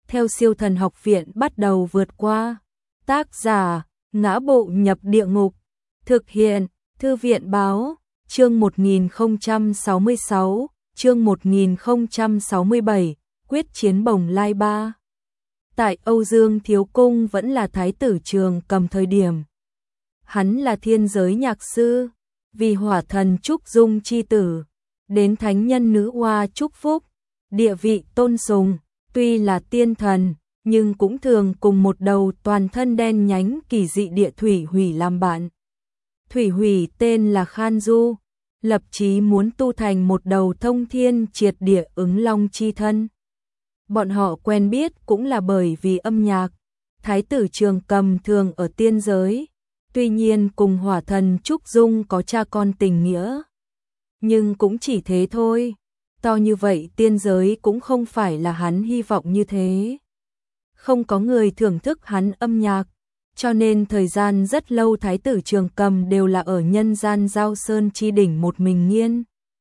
theo Siêu Thần Học Viện bắt đầu vượt qua. Tác giả: Ngã Bộ Nhập Địa Ngục. Thực hiện: Thư viện báo. Chương 1066, chương 1067, quyết chiến Bồng Lai 3. Tại Âu Dương Thiếu Cung vẫn là Thái tử Trường Cầm thời điểm. Hắn là thiên giới nhạc sư, vì hỏa thần Trúc Dung chi tử, đến thánh nhân nữ hoa chúc phúc, địa vị tôn sùng, tuy là tiên thần, nhưng cũng thường cùng một đầu toàn thân đen nhánh kỳ dị địa thủy hủy làm bạn. Thủy hủy tên là Khan Du, lập chí muốn tu thành một đầu thông thiên triệt địa ứng long chi thân. Bọn họ quen biết cũng là bởi vì âm nhạc. Thái tử Trường Cầm thường ở tiên giới, tuy nhiên cùng hỏa thần Trúc Dung có cha con tình nghĩa. Nhưng cũng chỉ thế thôi, to như vậy tiên giới cũng không phải là hắn hy vọng như thế. Không có người thưởng thức hắn âm nhạc, cho nên thời gian rất lâu Thái tử Trường Cầm đều là ở nhân gian Giao Sơn chi đỉnh một mình nghiên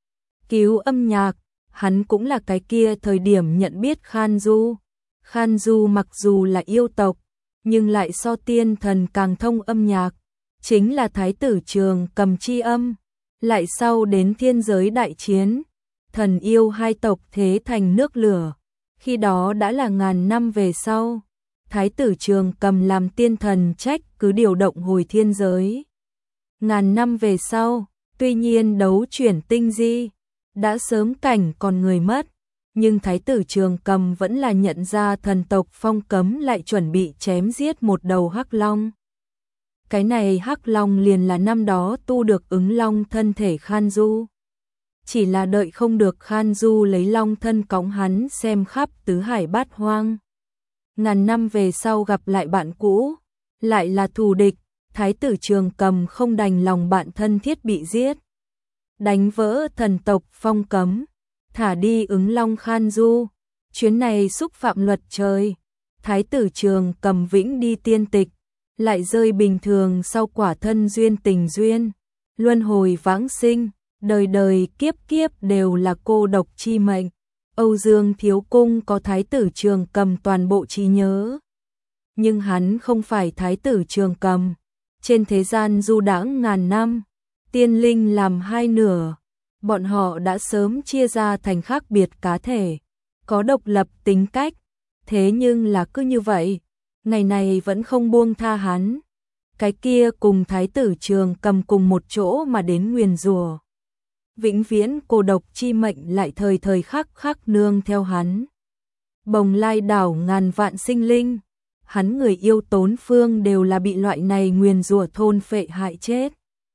cứu âm nhạc. Hắn cũng là cái kia thời điểm nhận biết Khan Du. Khan Du mặc dù là yêu tộc, nhưng lại so tiên thần càng thông âm nhạc, chính là Thái tử Trường Cầm chi âm. Lại sau đến thiên giới đại chiến, thần yêu hai tộc thế thành nước lửa. Khi đó đã là ngàn năm về sau, Thái tử Trường Cầm làm tiên thần trách cứ điều động hồi thiên giới. Ngàn năm về sau, tuy nhiên đấu chuyển tinh di, đã sớm cảnh còn người mất, nhưng Thái tử Trường Cầm vẫn là nhận ra thần tộc phong cấm lại chuẩn bị chém giết một đầu hắc long. Cái này hắc long liền là năm đó tu được ứng long thân thể Khan Du. Chỉ là đợi không được Khan Du lấy long thân cõng hắn xem khắp tứ hải bát hoang. Ngàn năm về sau gặp lại bạn cũ, lại là thù địch, Thái tử Trường Cầm không đành lòng bạn thân thiết bị giết. Đánh vỡ thần tộc phong cấm, thả đi ứng long Khan Du. Chuyến này xúc phạm luật trời, Thái tử Trường Cầm vĩnh đi tiên tịch, lại rơi bình thường sau quả thân duyên tình duyên, luân hồi vãng sinh, đời đời kiếp kiếp đều là cô độc chi mệnh. Âu Dương Thiếu Cung có Thái tử Trường Cầm toàn bộ trí nhớ, nhưng hắn không phải Thái tử Trường Cầm. Trên thế gian du đãng ngàn năm, tiên linh làm hai nửa, bọn họ đã sớm chia ra thành khác biệt cá thể, có độc lập tính cách, thế nhưng là cứ như vậy, ngày này vẫn không buông tha hắn. Cái kia cùng Thái tử Trường Cầm cùng một chỗ mà đến nguyền rủa, vĩnh viễn cô độc chi mệnh lại thời thời khắc khắc nương theo hắn. Bồng Lai đảo ngàn vạn sinh linh, hắn người yêu tốn phương đều là bị loại này nguyền rủa thôn phệ hại chết.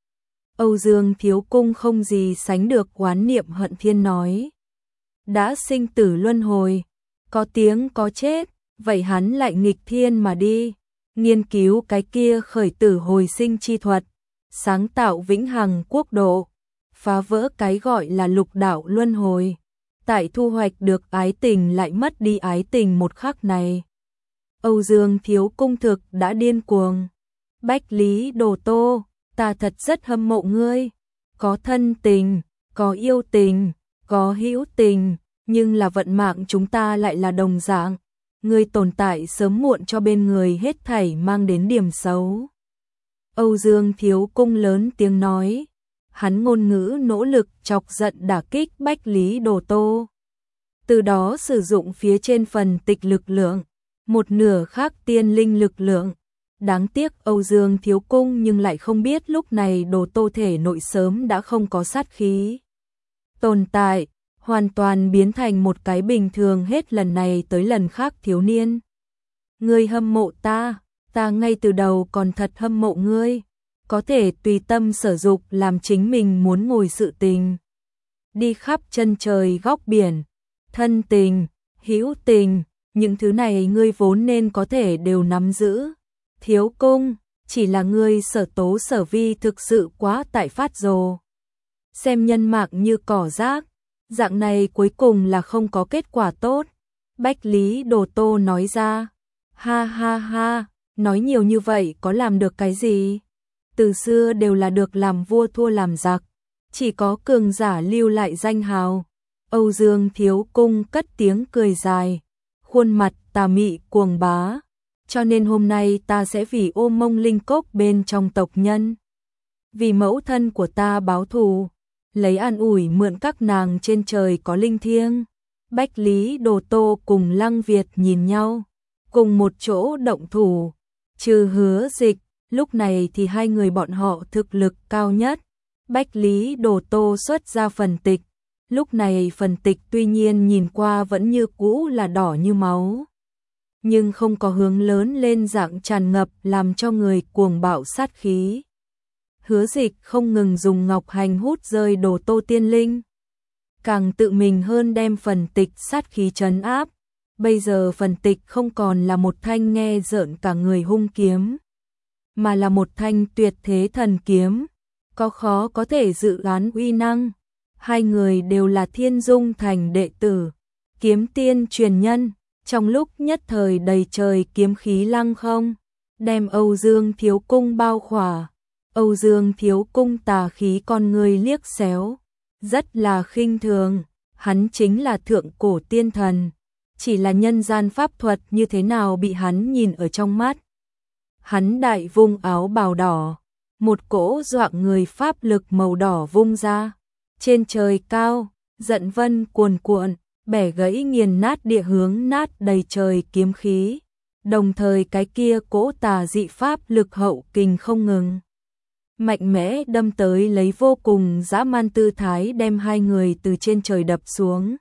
Âu Dương Thiếu Cung không gì sánh được oán niệm hận thiên nói. Đã sinh tử luân hồi, có tiếng có chết, vậy hắn lại nghịch thiên mà đi, nghiên cứu cái kia khởi tử hồi sinh chi thuật, sáng tạo vĩnh hằng quốc độ, phá vỡ cái gọi là lục đạo luân hồi, tại thu hoạch được ái tình lại mất đi ái tình một khắc này. Âu Dương Thiếu Cung thực đã điên cuồng. Bách Lý Đồ Tô, ta thật rất hâm mộ ngươi, có thân tình, có yêu tình, có hữu tình, nhưng là vận mạng chúng ta lại là đồng dạng. Ngươi tồn tại sớm muộn cho bên người hết thảy mang đến điểm xấu. Âu Dương Thiếu Cung lớn tiếng nói, hắn ngôn ngữ nỗ lực chọc giận đả kích Bách Lý Đồ Tô. Từ đó sử dụng phía trên phần tịch lực lượng, một nửa khác tiên linh lực lượng. Đáng tiếc Âu Dương Thiếu Cung nhưng lại không biết lúc này Đồ Tô thể nội sớm đã không có sát khí tồn tại, hoàn toàn biến thành một cái bình thường hết lần này tới lần khác thiếu niên. Ngươi hâm mộ ta ngay từ đầu còn thật hâm mộ ngươi, có thể tùy tâm sở dục làm chính mình muốn ngồi sự tình. Đi khắp chân trời góc biển, thân tình, hữu tình, những thứ này ngươi vốn nên có thể đều nắm giữ. Thiếu Cung, chỉ là ngươi sở tố sở vi thực sự quá tại phát rồ. Xem nhân mạng như cỏ rác, dạng này cuối cùng là không có kết quả tốt. Bách Lý Đồ Tô nói ra, ha ha ha, nói nhiều như vậy có làm được cái gì? Từ xưa đều là được làm vua thua làm giặc, chỉ có cường giả lưu lại danh hào. Âu Dương Thiếu Cung cất tiếng cười dài, khuôn mặt tà mị cuồng bá, cho nên hôm nay ta sẽ vì ôm mông linh cốc bên trong tộc nhân, vì mẫu thân của ta báo thù, lấy an ủi mượn các nàng trên trời có linh thiêng. Bách Lý Đồ Tô cùng Lăng Việt nhìn nhau, cùng một chỗ động thủ, trừ Hứa Dịch, lúc này thì hai người bọn họ thực lực cao nhất. Bách Lý Đồ Tô xuất ra phần tịch, lúc này phần tịch tuy nhiên nhìn qua vẫn như cũ là đỏ như máu, nhưng không có hướng lớn lên dạng tràn ngập làm cho người cuồng bạo sát khí. Hứa Dịch không ngừng dùng ngọc hành hút rơi Đồ Tô tiên linh, càng tự mình hơn đem phần tịch sát khí trấn áp. Bây giờ phần tịch không còn là một thanh nghe rợn cả người hung kiếm, mà là một thanh tuyệt thế thần kiếm, có khó có thể dự đoán uy năng. Hai người đều là Thiên Dung Thành đệ tử, kiếm tiên truyền nhân, trong lúc nhất thời đầy trời kiếm khí lăng không, đem Âu Dương Thiếu Cung bao khỏa. Âu Dương Thiếu Cung tà khí con người liếc xéo, rất là khinh thường, hắn chính là thượng cổ tiên thần, chỉ là nhân gian pháp thuật như thế nào bị hắn nhìn ở trong mắt. Hắn đại vung áo bào đỏ, một cỗ doạng người pháp lực màu đỏ vung ra, trên trời cao, giận vân cuồn cuộn, bẻ gãy nghiền nát địa hướng nát đầy trời kiếm khí, đồng thời cái kia cỗ tà dị pháp lực hậu kình không ngừng, mạnh mẽ đâm tới lấy vô cùng dã man tư thái đem hai người từ trên trời đập xuống.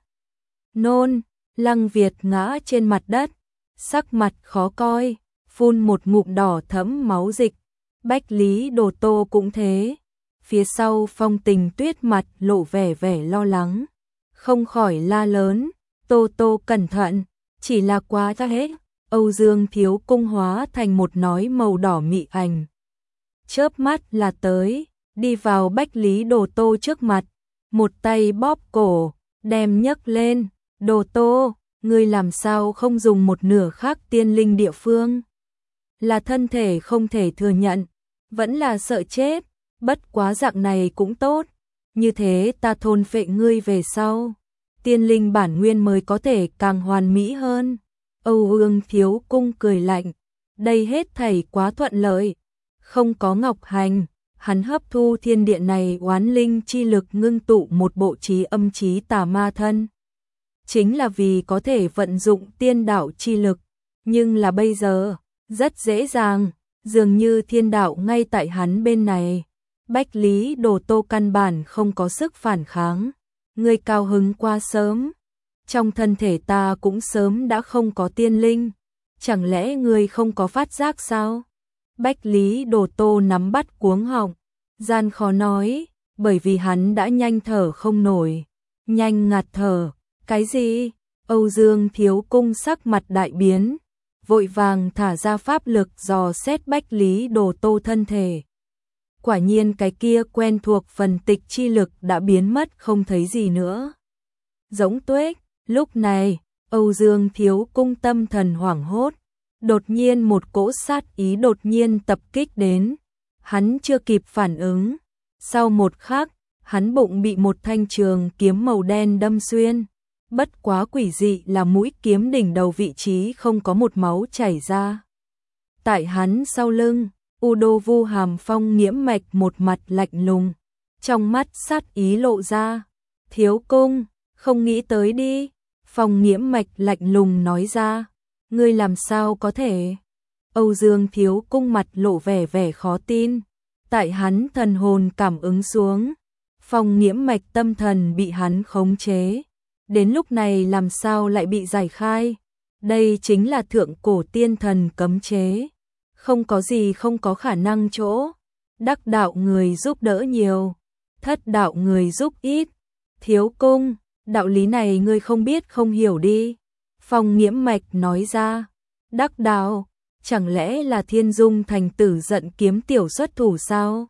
Nôn, Lăng Việt ngã trên mặt đất, sắc mặt khó coi, phun một ngụm đỏ thẫm máu dịch. Bách Lý Đồ Tô cũng thế. Phía sau Phong Tình Tuyết mặt lộ vẻ lo lắng, không khỏi la lớn, Tô Tô cẩn thận, chỉ là quá ra hết. Âu Dương Thiếu Cung hóa thành một nói màu đỏ mị ảnh, chớp mắt là tới, đi vào Bách Lý Đồ Tô trước mặt, một tay bóp cổ, đem nhấc lên. Đồ Tô, ngươi làm sao không dùng một nửa khác tiên linh địa phương? Là thân thể không thể thừa nhận, vẫn là sợ chết, bất quá dạng này cũng tốt, như thế ta thôn phệ ngươi về sau, tiên linh bản nguyên mới có thể càng hoàn mỹ hơn. Âu Dương Thiếu Cung cười lạnh, đây hết thảy quá thuận lợi, không có ngọc hành, hắn hấp thu thiên địa này oán linh chi lực ngưng tụ một bộ trí âm trí tà ma thân, chính là vì có thể vận dụng tiên đạo chi lực, nhưng là bây giờ, rất dễ dàng, dường như thiên đạo ngay tại hắn bên này. Bách Lý Đồ Tô căn bản không có sức phản kháng, ngươi cao hứng quá sớm, trong thân thể ta cũng sớm đã không có tiên linh, chẳng lẽ ngươi không có phát giác sao? Bách Lý Đồ Tô nắm bắt cuống họng, gian khó nói, bởi vì hắn đã nhanh thở không nổi, nhanh ngạt thở. Cái gì? Âu Dương Thiếu Cung sắc mặt đại biến, vội vàng thả ra pháp lực dò xét Bách Lý Đồ Tô thân thể. Quả nhiên cái kia quen thuộc phần tịch chi lực đã biến mất không thấy gì nữa. Giống tuếch, lúc này, Âu Dương Thiếu Cung tâm thần hoảng hốt, đột nhiên một cỗ sát ý đột nhiên tập kích đến, hắn chưa kịp phản ứng, sau một khắc, hắn bụng bị một thanh trường kiếm màu đen đâm xuyên. Bất quá quỷ dị là mũi kiếm đỉnh đầu vị trí không có một máu chảy ra. Tại hắn sau lưng, Udo Vu Hàm Phong Nghiễm Mạch một mặt lạnh lùng, trong mắt sát ý lộ ra. Thiếu Cung, không nghĩ tới đi. Phong Nghiễm Mạch lạnh lùng nói ra. Ngươi làm sao có thể? Âu Dương Thiếu Cung mặt lộ vẻ khó tin. Tại hắn thần hồn cảm ứng xuống, Phong Nghiễm Mạch tâm thần bị hắn khống chế. Đến lúc này làm sao lại bị giải khai? Đây chính là thượng cổ tiên thần cấm chế. Không có gì không có khả năng chỗ. Đắc đạo người giúp đỡ nhiều, thất đạo người giúp ít. Thiếu Cung, đạo lý này ngươi không biết không hiểu đi. Phong Nghiễm Mạch nói ra. Đắc đạo, chẳng lẽ là Thiên Dung Thành tử giận kiếm tiểu xuất thủ sao?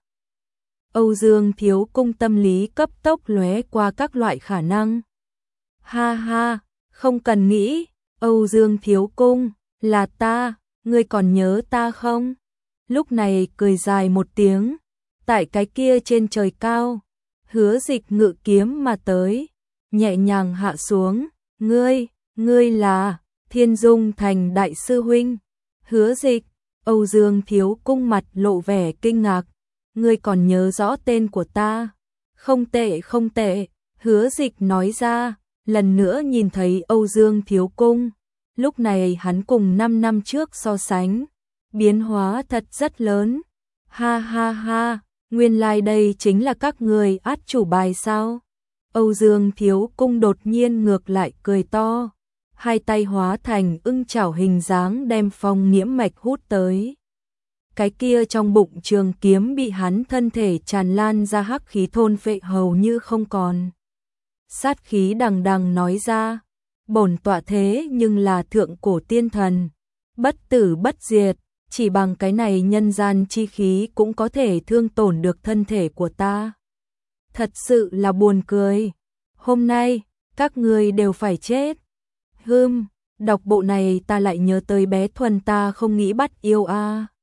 Âu Dương Thiếu Cung tâm lý cấp tốc lóe qua các loại khả năng. Ha ha, không cần nghĩ, Âu Dương Thiếu Cung, là ta, ngươi còn nhớ ta không? Lúc này cười dài một tiếng, tại cái kia trên trời cao, Hứa Dịch ngự kiếm mà tới, nhẹ nhàng hạ xuống, ngươi là, Thiên Dung Thành đại sư huynh. Hứa Dịch, Âu Dương Thiếu Cung mặt lộ vẻ kinh ngạc. Ngươi còn nhớ rõ tên của ta? Không tệ không tệ, Hứa Dịch nói ra, lần nữa nhìn thấy Âu Dương Thiếu Cung. Lúc này hắn cùng 5 năm trước so sánh, biến hóa thật rất lớn. Ha ha ha, nguyên lai đây chính là các người át chủ bài sao? Âu Dương Thiếu Cung đột nhiên ngược lại cười to, hai tay hóa thành ưng chảo hình dáng đem Phong Nghiễm Mạch hút tới. Cái kia trong bụng trường kiếm bị hắn thân thể tràn lan ra hắc khí thôn phệ hầu như không còn. Sát khí đằng đằng nói ra, bổn tọa thế nhưng là thượng cổ tiên thần, bất tử bất diệt, chỉ bằng cái này nhân gian chi khí cũng có thể thương tổn được thân thể của ta. Thật sự là buồn cười, hôm nay, các ngươi đều phải chết. Đọc bộ này ta lại nhớ tới bé Thuần ta không nghĩ bắt yêu a.